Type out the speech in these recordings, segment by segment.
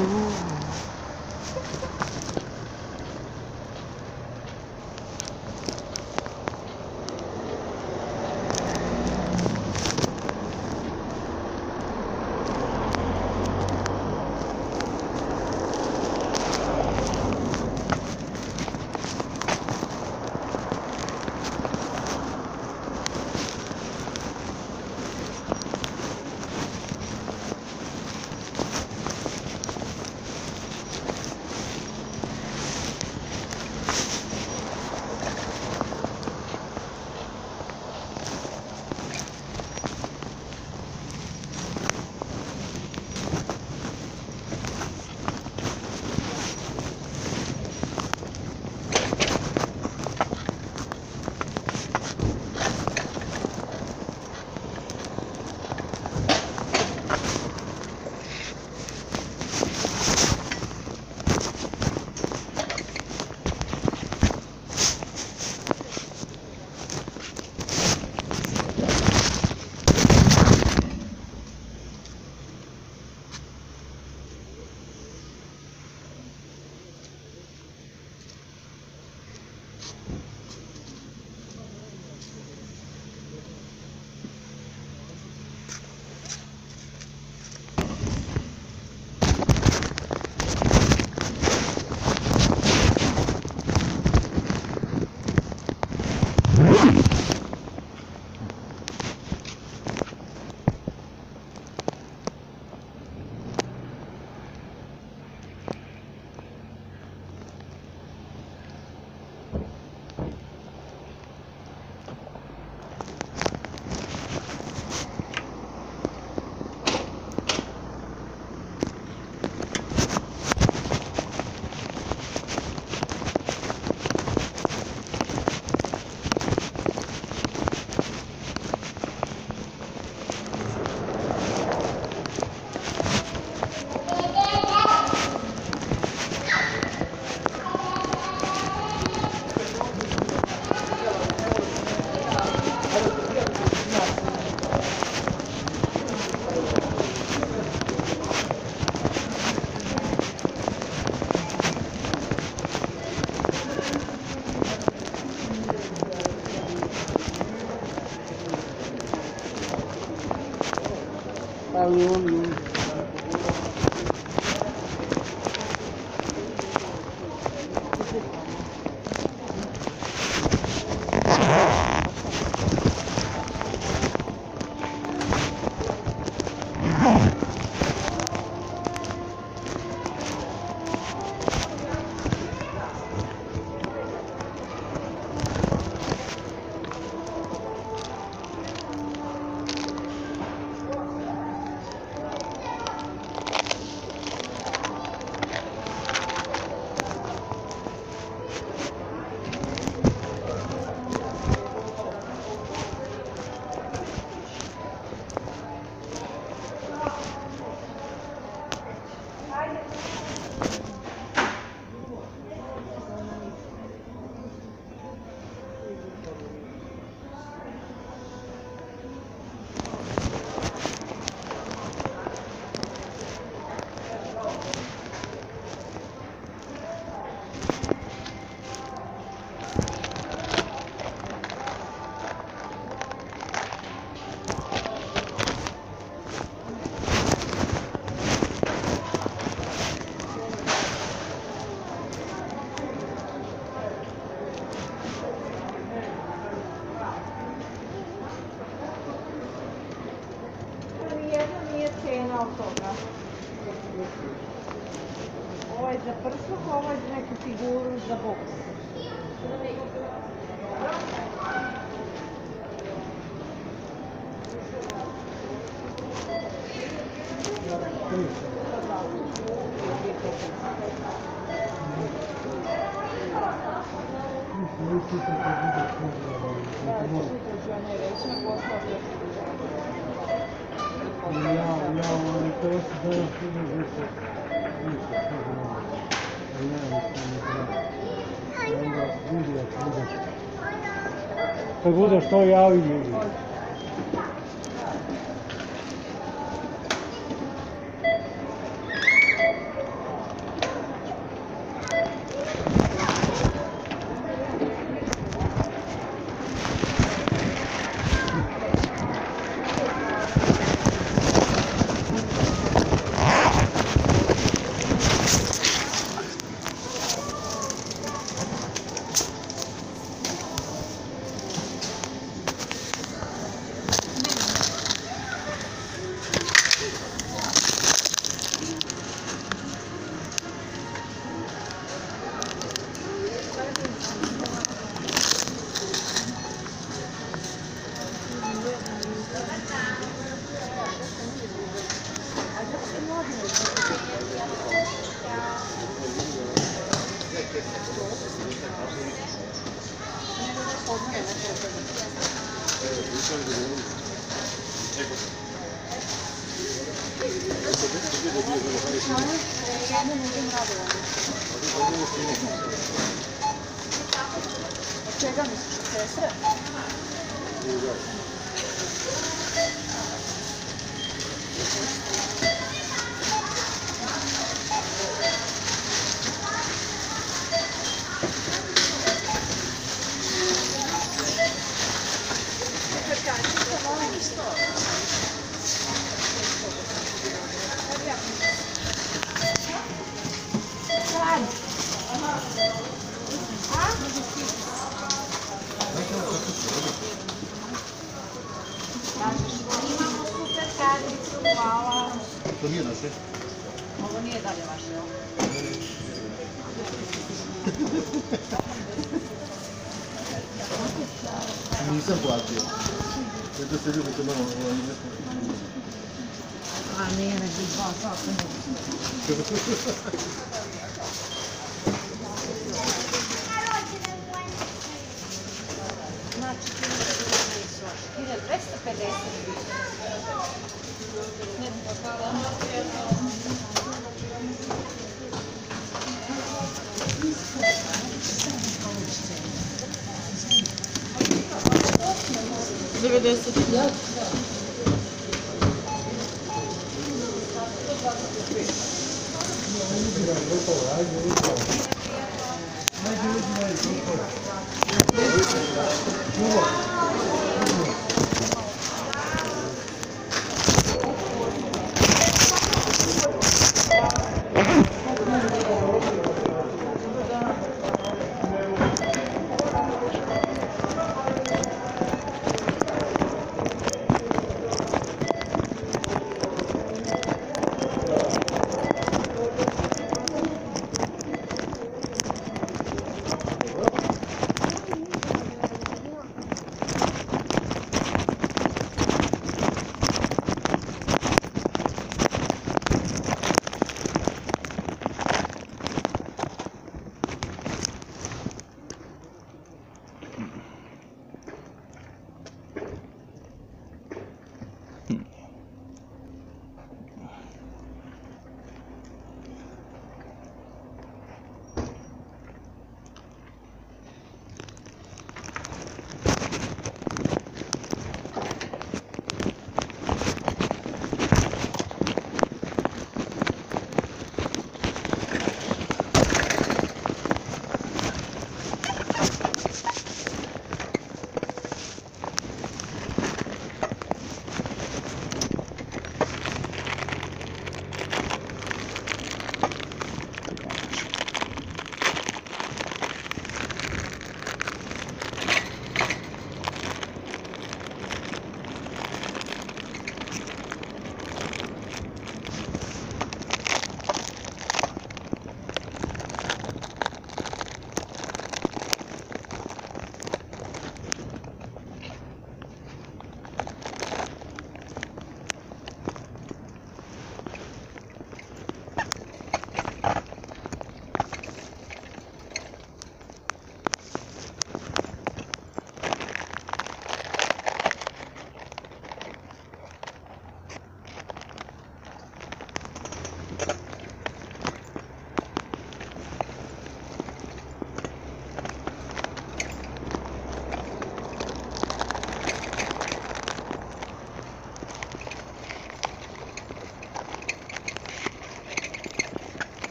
od toga. Ovo je za prsluk, ovo je za neku figuru za boks. Kad budeš to javi ljudi. Od čega misliš, od sestre? Imamo super karticu, hvala. To nije naše? Ovo nije dalje vaše, jel? Nisam platio. Eto se ljubite malo nešto. A nije, nego 2 sata. Znači, 1250.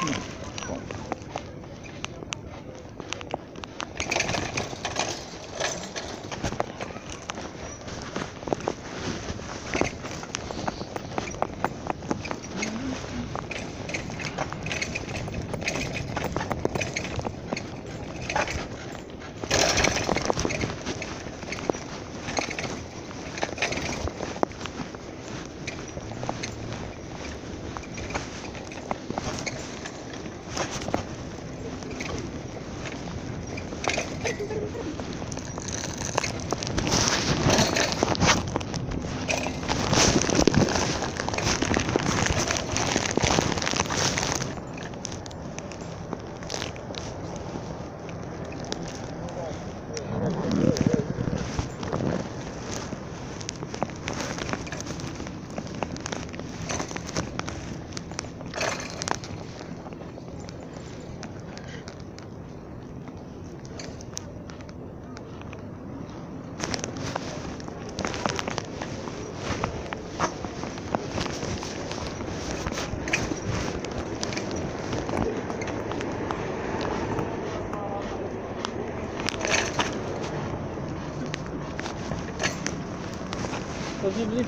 Possibly.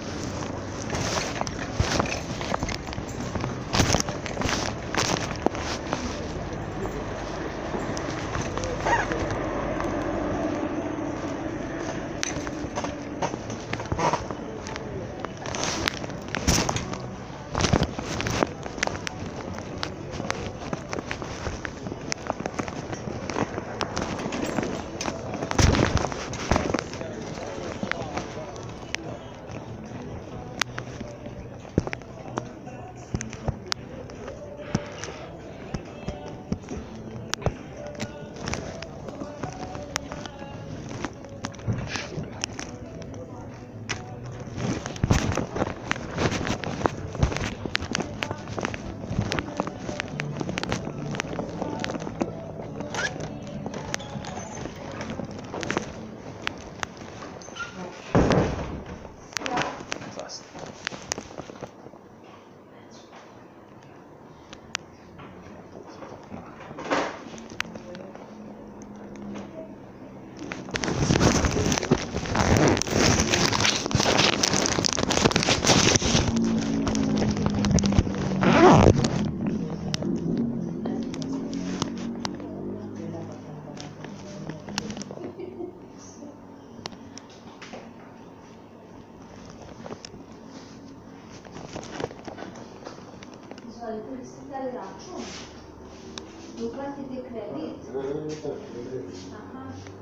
Izvolite, vi ste dali račun? Da uplatite kredit? Aha.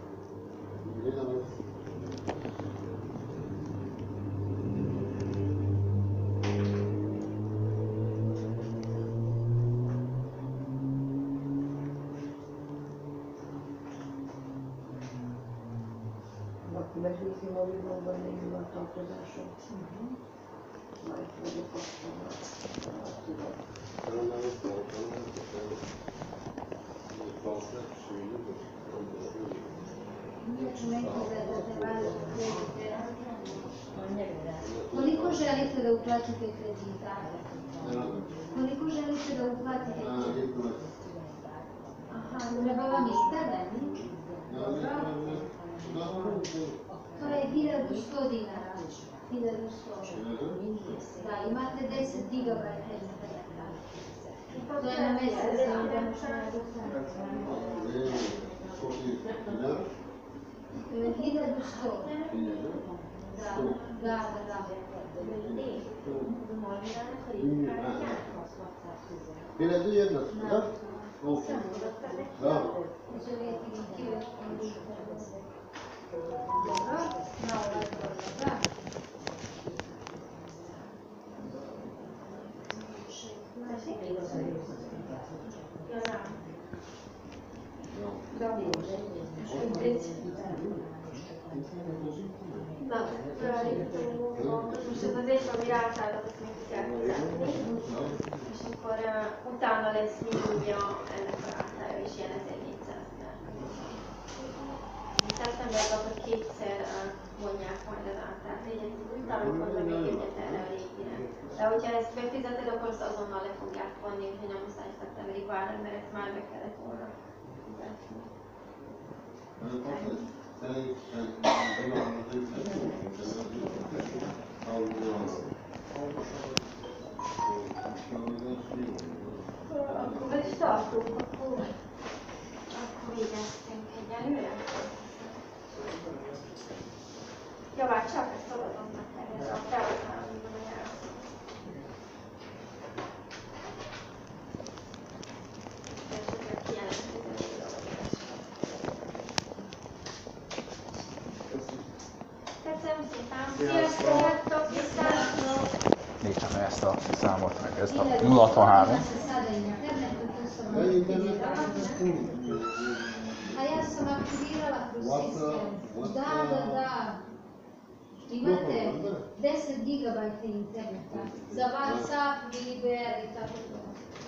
Meglőzni valóban még hivatalkozások. Majd vagyok Koliko želite da uplatite kredita? Koliko želite da uplatite kredita? Aha, treba vam isterani? To je 1100 dinara. 1100. Da, imate 10 gigabajta interneta. To je na mjesec dana. 1100. Da. Biledu jedna su, da? Da. Most ez az és, ami rászálltak, azt még kell fizetni, és akkor utána lesz milliója ennek a rászája is ilyen 1400-nál. Szeptemberben akkor kétszer vonják majd az átát, egyet az új távokon, meg még egyet erre a régire. De hogyha ezt befizeted, akkor azt azonnal le fogják vonni, úgyhogy nem muszáj szeptemberig már be kellett volna fizetni. Akkor is tartunk, akkor végeztünk egyelőre. Ja, már csak ezt adom neked, ez a felhasználóban a jár. Esetleg kijelentkező köszönöm szépen! Sziasztok! Viszont! Nézd csak meg ezt a számot, meg ezt a 063. A ja sam aktivirala kroz sistem. Da. Imate 10 GB interneta za WhatsApp, Viber i tako to.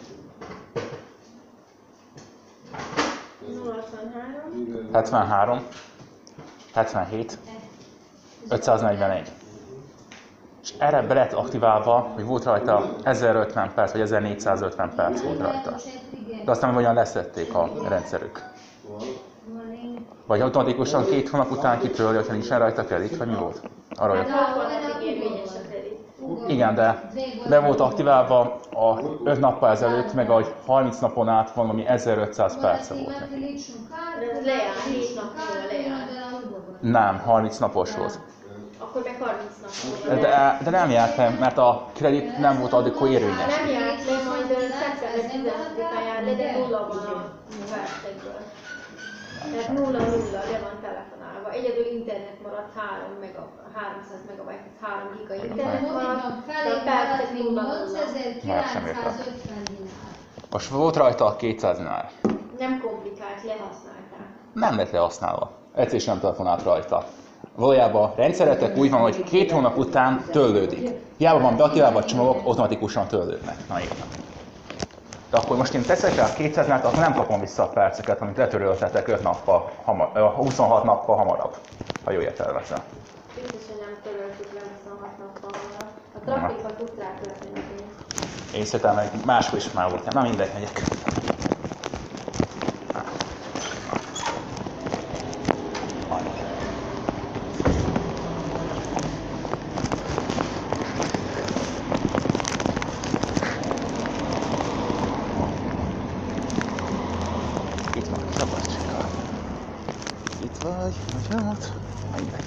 063 73, 77, 541. És erre be lett aktiválva, hogy volt rajta 1050 perc, vagy 1450 perc volt rajta. De aztán hogyan leszették a rendszerük. Vagy automatikusan 2 hónap után kitörli, hogyha nincsen rajta kredit, vagy mi volt? Arra jött. 6 hónapig érvényes a kredit. Igen, de be volt aktiválva a 5 nappal ezelőtt, meg a 30 napon át valami 1500 perce volt. De ez lejár, 7 nap múlva lejár. Nem, 30 napos volt. Akkor meg 30 nap múlva. De nem járt le, mert a kredit nem volt addig érvényes. Nem járt le, majd szeptember 16-án jár le, de nulla van a percekből. Tehát 0-0 le van telefonálva. Egyedül internet maradt 300 megabyte, 3 giga internet maradt, de a percek 0-0. Már sem értem. Most volt rajta a 200 dinár. Nem komplikált, lehasználták. Nem lett lehasználva. Egyszer is nem telefonált rajta. Valójában a rendszeretek úgy van, hogy 2 hónap után törlődik. Hiába van beaktiválva a csomagok, automatikusan törlődnek. Na írnak. De akkor most én teszek rá 200 nál, akkor nem kapom vissza a perceket, amit letöröltetek 26 nappal hamarabb, ha jól értelmezem. Biztos, hogy nem töröltük le 26 nappal hamarabb. A trafikba tudsz rátölteni pénzt. Én szerintem meg máskor is már volt. Na mindegy, megyek. Itt van, szabadsággal. Itt vagy, vagy nem ott? Mindegy.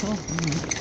Aha.